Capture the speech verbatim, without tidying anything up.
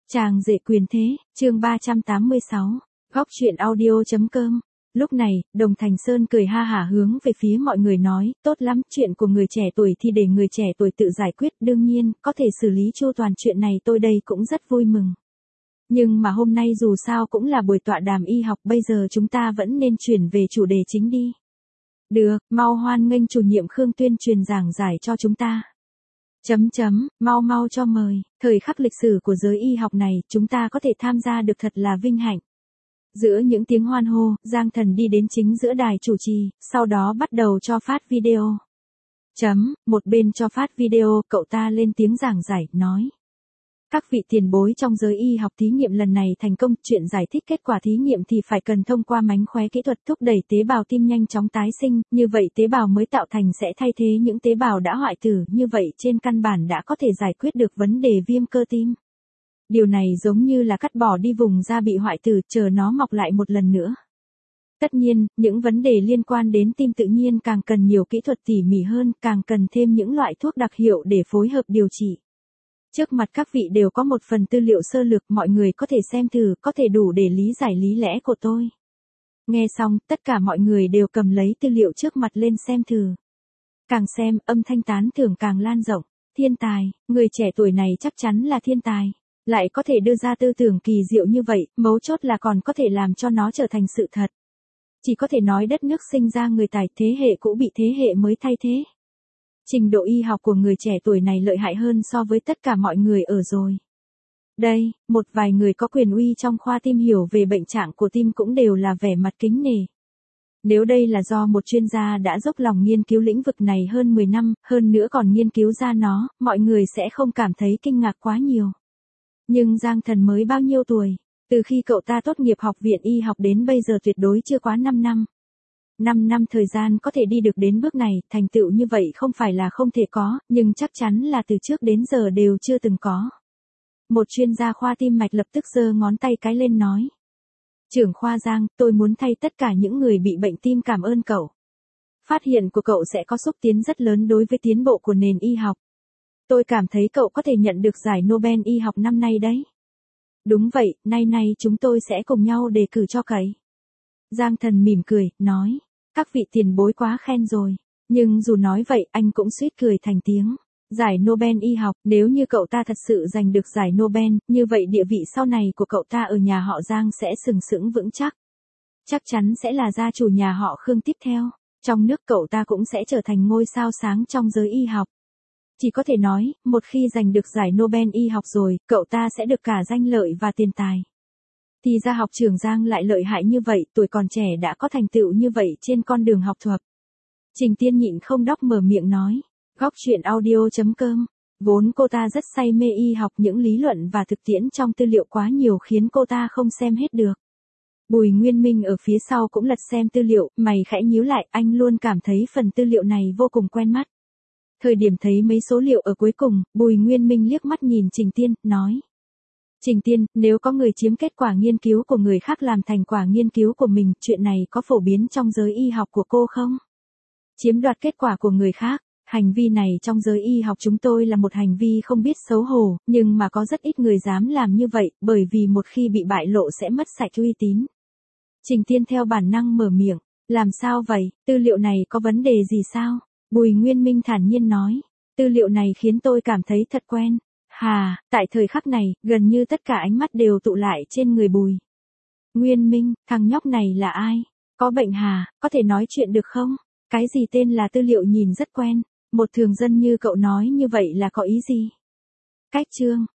Chàng rể quyền thế, chương ba trăm tám mươi sáu, góc truyện audio.com. Lúc này, Đồng Thành Sơn cười ha hả hướng về phía mọi người nói, tốt lắm, chuyện của người trẻ tuổi thì để người trẻ tuổi tự giải quyết, đương nhiên, có thể xử lý chu toàn chuyện này tôi đây cũng rất vui mừng. Nhưng mà hôm nay dù sao cũng là buổi tọa đàm y học, bây giờ chúng ta vẫn nên chuyển về chủ đề chính đi. Được, mau hoan nghênh chủ nhiệm Khương Tuyên truyền giảng giải cho chúng ta. Chấm chấm, mau mau cho mời, thời khắc lịch sử của giới y học này, chúng ta có thể tham gia được thật là vinh hạnh. Giữa những tiếng hoan hô, Giang Thần đi đến chính giữa đài chủ trì, sau đó bắt đầu cho phát video. Chấm, một bên cho phát video, cậu ta lên tiếng giảng giải, nói. Các vị tiền bối trong giới y học thí nghiệm lần này thành công, chuyện giải thích kết quả thí nghiệm thì phải cần thông qua mánh khóe kỹ thuật thúc đẩy tế bào tim nhanh chóng tái sinh, như vậy tế bào mới tạo thành sẽ thay thế những tế bào đã hoại tử, như vậy trên căn bản đã có thể giải quyết được vấn đề viêm cơ tim. Điều này giống như là cắt bỏ đi vùng da bị hoại tử, chờ nó mọc lại một lần nữa. Tất nhiên, những vấn đề liên quan đến tim tự nhiên càng cần nhiều kỹ thuật tỉ mỉ hơn, càng cần thêm những loại thuốc đặc hiệu để phối hợp điều trị. Trước mặt các vị đều có một phần tư liệu sơ lược, mọi người có thể xem thử, có thể đủ để lý giải lý lẽ của tôi. Nghe xong, tất cả mọi người đều cầm lấy tư liệu trước mặt lên xem thử. Càng xem, âm thanh tán thưởng càng lan rộng. Thiên tài, người trẻ tuổi này chắc chắn là thiên tài. Lại có thể đưa ra tư tưởng kỳ diệu như vậy, mấu chốt là còn có thể làm cho nó trở thành sự thật. Chỉ có thể nói đất nước sinh ra người tài, thế hệ cũ bị thế hệ mới thay thế. Trình độ y học của người trẻ tuổi này lợi hại hơn so với tất cả mọi người ở rồi. Đây, một vài người có quyền uy trong khoa tim hiểu về bệnh trạng của tim cũng đều là vẻ mặt kính nể. Nếu đây là do một chuyên gia đã dốc lòng nghiên cứu lĩnh vực này hơn mười năm, hơn nữa còn nghiên cứu ra nó, mọi người sẽ không cảm thấy kinh ngạc quá nhiều. Nhưng Giang Thần mới bao nhiêu tuổi? Từ khi cậu ta tốt nghiệp học viện y học đến bây giờ tuyệt đối chưa quá năm năm. năm năm thời gian có thể đi được đến bước này, thành tựu như vậy không phải là không thể có, nhưng chắc chắn là từ trước đến giờ đều chưa từng có. Một chuyên gia khoa tim mạch lập tức giơ ngón tay cái lên nói. Trưởng khoa Giang, tôi muốn thay tất cả những người bị bệnh tim cảm ơn cậu. Phát hiện của cậu sẽ có xúc tiến rất lớn đối với tiến bộ của nền y học. Tôi cảm thấy cậu có thể nhận được giải Nobel y học năm nay đấy. Đúng vậy, nay nay chúng tôi sẽ cùng nhau đề cử cho cậu. Giang Thần mỉm cười, nói. Các vị tiền bối quá khen rồi. Nhưng dù nói vậy, anh cũng suýt cười thành tiếng. Giải Nobel y học, nếu như cậu ta thật sự giành được giải Nobel, như vậy địa vị sau này của cậu ta ở nhà họ Giang sẽ sừng sững vững chắc. Chắc chắn sẽ là gia chủ nhà họ Khương tiếp theo. Trong nước cậu ta cũng sẽ trở thành ngôi sao sáng trong giới y học. Chỉ có thể nói, một khi giành được giải Nobel y học rồi, cậu ta sẽ được cả danh lợi và tiền tài. Thì ra học trưởng Giang lại lợi hại như vậy, tuổi còn trẻ đã có thành tựu như vậy trên con đường học thuật. Trình Tiên nhịn không đóc mở miệng nói. Góc truyện audio.com. Vốn cô ta rất say mê y học, những lý luận và thực tiễn trong tư liệu quá nhiều khiến cô ta không xem hết được. Bùi Nguyên Minh ở phía sau cũng lật xem tư liệu, mày khẽ nhíu lại, anh luôn cảm thấy phần tư liệu này vô cùng quen mắt. Thời điểm thấy mấy số liệu ở cuối cùng, Bùi Nguyên Minh liếc mắt nhìn Trình Tiên, nói. Trình Tiên, nếu có người chiếm kết quả nghiên cứu của người khác làm thành quả nghiên cứu của mình, chuyện này có phổ biến trong giới y học của cô không? Chiếm đoạt kết quả của người khác, hành vi này trong giới y học chúng tôi là một hành vi không biết xấu hổ, nhưng mà có rất ít người dám làm như vậy, bởi vì một khi bị bại lộ sẽ mất sạch uy tín. Trình Tiên theo bản năng mở miệng, làm sao vậy, tư liệu này có vấn đề gì sao? Bùi Nguyên Minh thản nhiên nói, tư liệu này khiến tôi cảm thấy thật quen. Hà, tại thời khắc này, gần như tất cả ánh mắt đều tụ lại trên người Bùi Nguyên Minh, thằng nhóc này là ai? Có bệnh hà, có thể nói chuyện được không? Cái gì tên là tư liệu nhìn rất quen, một thường dân như cậu nói như vậy là có ý gì? Cách chương,